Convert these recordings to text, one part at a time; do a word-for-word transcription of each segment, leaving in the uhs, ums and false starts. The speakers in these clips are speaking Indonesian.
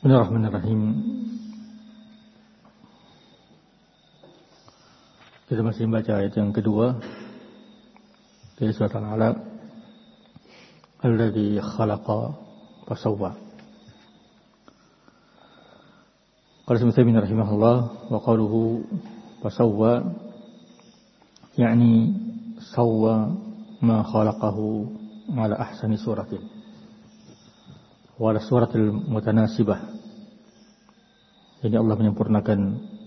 Bismillahirrahmanirrahim. Kita masih membaca ayat yang kedua dari surat Al-Alaq. Alladzi khalaqa fasawwa. Qala Ibnu rahimahullah wa qawluhu fasawwa yani sawwa ma khalaqahu ala ahsani suratin wa ala suratil mutanasibah. Jadi Allah menyempurnakan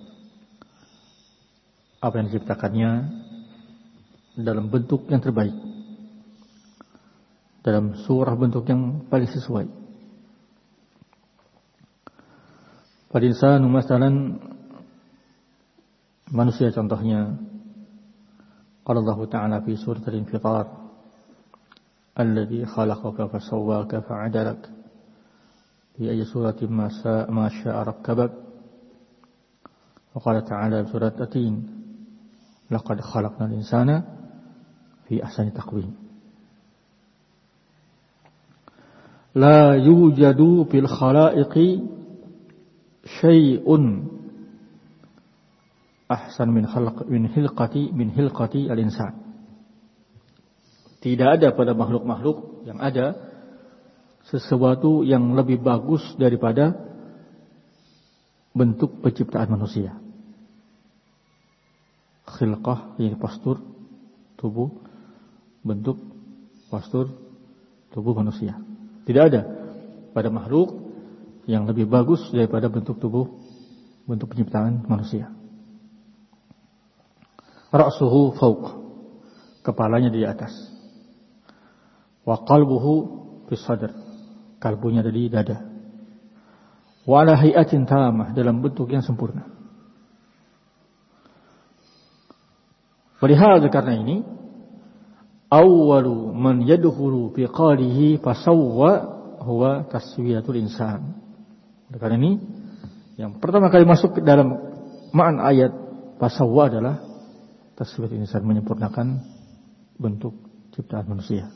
apa yang diciptakannya dalam bentuk yang terbaik, dalam surah bentuk yang paling sesuai. Pada insan masalan manusia contohnya, qala Allah Ta'ala fi surat Al-Infitar, alladzi khalaqaka fasawwaka fa'adalak fi ayyi suratin ma syaa ma syaa rakkabak. Wa qala Ta'ala fi surat At-Tin, laqad khalaqnal insana fi ahsani taqwim. La yujadu fil khalaiqi syai'un ahsan min khalq min hilqati min hilqati al-insan. Tidak ada pada makhluk-makhluk yang ada sesuatu yang lebih bagus daripada bentuk penciptaan manusia. Khilqah, ini postur tubuh, bentuk postur tubuh manusia. Tidak ada pada makhluk yang lebih bagus daripada bentuk tubuh, bentuk penciptaan manusia. Ra'suhu fawq, kepalanya di atas. Wa qalbuhu fi sadr, kalbunya ada di dada. Wa ala hay'atin tamah, dalam bentuk yang sempurna. Walihada, karena ini awwalu man yadkhulu fi qalihi fasawwa huwa taswiyatul insan. Karena ini yang pertama kali masuk ke dalam makna ayat fasawwa adalah taswiyatul insan, menyempurnakan bentuk ciptaan manusia.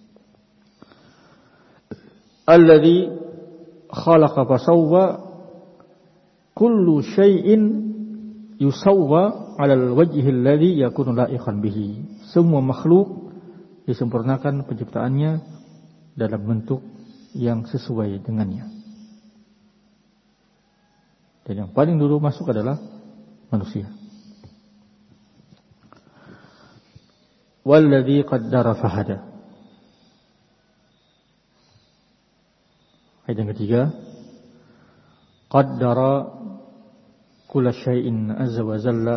Alladzi khalaqa fasawwa, kullu syai'in yusawwa 'alal wajhi alladhi yakunu la'iqan bihi. Semua makhluk disempurnakan penciptaannya dalam bentuk yang sesuai dengannya. Dan yang paling dulu masuk adalah manusia. Walladzi qaddara fahada. Ayat yang ketiga, qaddara kulla syai'in azza wa jalla.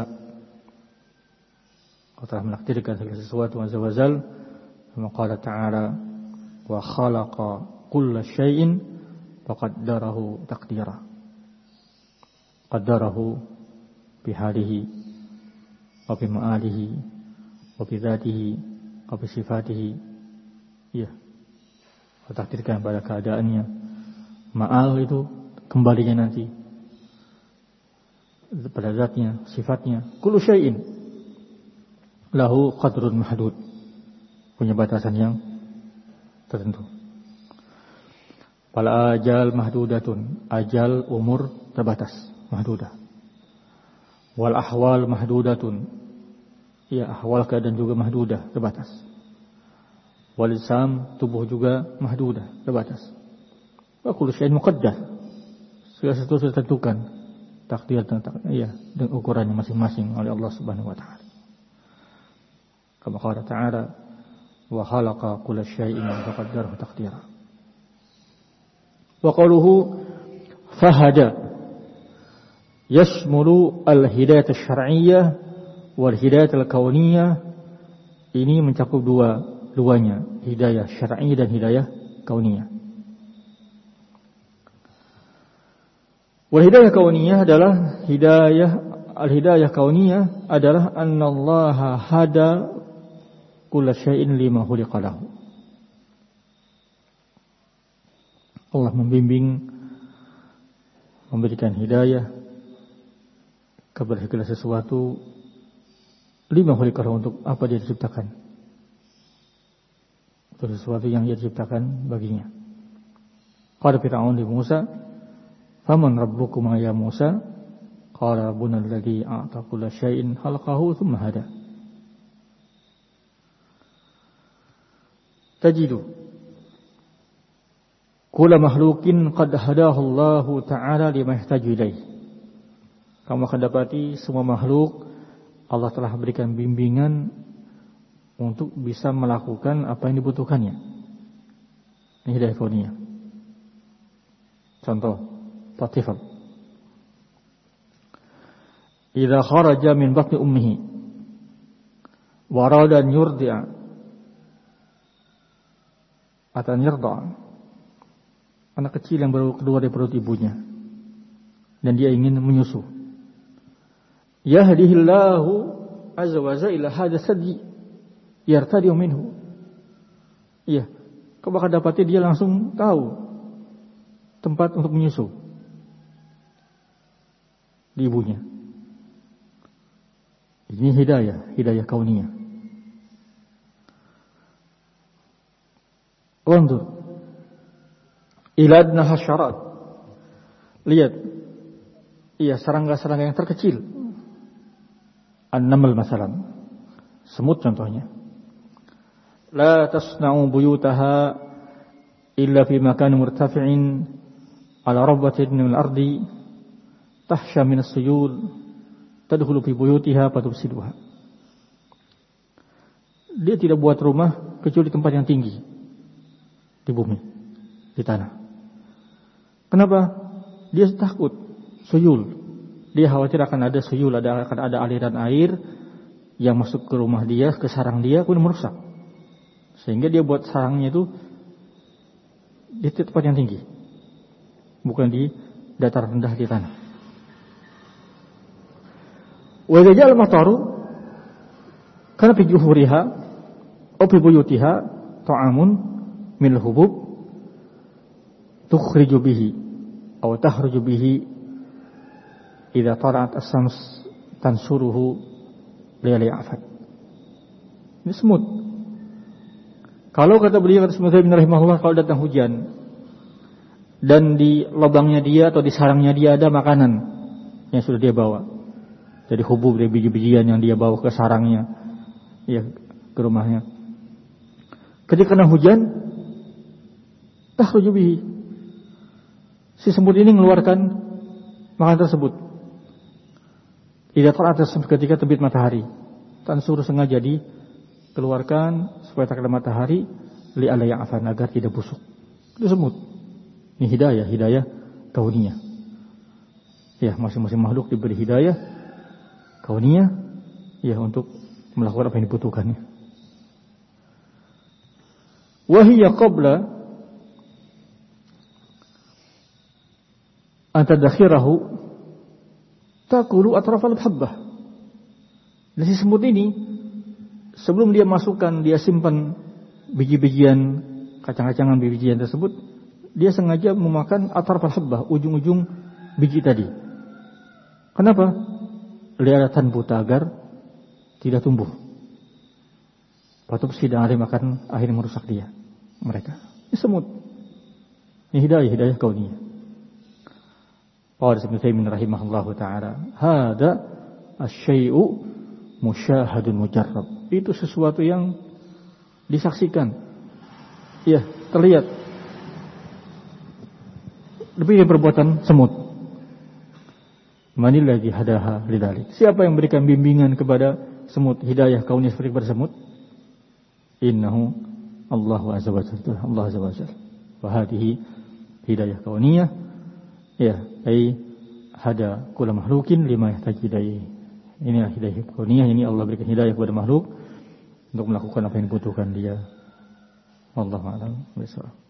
Allah telah menakdirkan segala sesuatu azza wa jalla. Kama qala ta'ala, wa khalaqa kulla syai'in faqaddarahu taqdira. Qaddarahu bihalihi wa bima'alihi wa bidhatihi wa bisifatihi. Ya, Allah takdirkan pada keadaannya. Ma'al itu kembalinya nanti pada zatnya, sifatnya. Kullu syai'in lahu qadrun mahdud, punya batasan yang tertentu. Fal ajal mahdudatun, ajal umur terbatas, mahdudah. Wal ahwal mahdudatun, ya ahwal keadaan juga mahdudah, terbatas. Wal isam, tubuh juga mahdudah, terbatas. Wa kullu syai'in muqaddar, segala sesuatu ditentukan, takdir tentang iya dengan ukurannya masing-masing oleh Allah Subhanahu wa taala. Kama qala ta'ala, wa khalaqa kulla syai'in faqaddarahu taqdira. Wa qawluhu fahada yashmulu al-hidayah asy-syar'iyyah wal hidayah al-kauniyah. Ini mencakup dua duanya, hidayah syar'i dan hidayah kauniyah. Wal hidayah kauniyah adalah hidayah, al-hidayah kauniyah adalah annallaha hada kulla syai'in lima khuliqa lahu. Allah membimbing, memberikan hidayah kepada segala sesuatu, lima khuliqa lahu, untuk apa dia diciptakan, untuk sesuatu yang dia diciptakan baginya. Qala Fir'aun li Musa, Faman rabbukuma ya Musa? Qala rabbuna alladhi a'ta kulla syai'in khalaqahu thumma hada. Tajidu kulla makhluqin qad hadahu Allah Ta'ala lima yahtaju ilaih. Kamu akan dapati semua makhluk Allah telah berikan bimbingan untuk bisa melakukan apa yang dibutuhkannya. Ini hidayah kauniyah. Contoh, Tatifal. Idza kharaja min batni ummihi wa arada an yurdi'a atau yarda'. Anak kecil yang baru keluar dari perut ibunya dan dia ingin menyusu. Yahdihillahu azza wa jalla ila hadha sadi yartadi minhu. Iya, kau bakal dapati dia langsung tahu tempat untuk menyusu di ibunya. Ini hidayah, hidayah kauniyah. Wandur ila adna hasyarat. Lihat, iya, serangga-serangga yang terkecil. An-naml masalan, semut contohnya. La tasna'u buyutaha illa fi makan murtafi'in ala rabbatin min al-ardi tahsha min as-suyul tadkhulu fi buyutiha fatufsiduha. Dia tidak buat rumah kecuali di tempat yang tinggi di bumi, di tanah. Kenapa? Dia takut suyul. Dia khawatir akan ada suyul, ada akan ada aliran air yang masuk ke rumah dia, ke sarang dia, kemudian merusak. Sehingga dia buat sarangnya itu di tempat yang tinggi, bukan di datar rendah di tanah. Wa idza ja'al mataru kana fi juhuriha aw fi buyutiha ta'amun min al-hubub tukhriju bihi aw takhruju bihi idza tala'at as-shams tansuruhu layali afat. Ini semut. Kalau kata beliau, kata Syekh bin rahimahullah, kalau datang hujan dan di lubangnya dia atau di sarangnya dia ada makanan yang sudah dia bawa, jadi hubub dari biji-bijian yang dia bawa ke sarangnya, ya, ke rumahnya. Ketika kena hujan, takhruju bihi, si semut ini mengeluarkan makanan tersebut. Idza tala'at as-shams, ketika terbit matahari, tansur sengaja dikeluarkan supaya tak kena matahari, li alai afan, agar tidak busuk. Itu semut. Ini hidayah, hidayah kauniyah. Ya, masing-masing makhluk diberi hidayah kauniyah, ya, untuk melakukan apa yang dibutuhkannya. Wa hiya qabla an tadakhirahu takulu atrafal habbah. Dan si semut ini sebelum dia masukkan, dia simpan biji-bijian, kacang-kacangan biji-bijian tersebut, dia sengaja memakan atrafal habbah, ujung-ujung biji tadi. Kenapa? Liaratan buta, agar tidak tumbuh. Patut sidang hari makan, akhirnya merusak dia, mereka. Ini semut. Ini hidayah, hidayah kauniyah. Qala Ibnu Taimiyah rahimahullahu taala, hada asy-syai'u musyahadun mujarrab. Itu sesuatu yang disaksikan. Ya, terlihat. Lebih dari perbuatan semut. Manilladzi hadaha lidzalik. Siapa yang memberikan bimbingan kepada semut, hidayah kauniyah seperti kepada semut? Innahu Allahu azza wa jalla. Allah azza wa jalla. Wa hadhihi hidayah kauniyah. Ya, ai hada kulla makhluqin lima yahtaju ilaihi. Inilah hidayah kauniyah, ini Allah berikan hidayah kepada makhluk untuk melakukan apa yang dibutuhkan dia. Wallahu a'lam bishawab.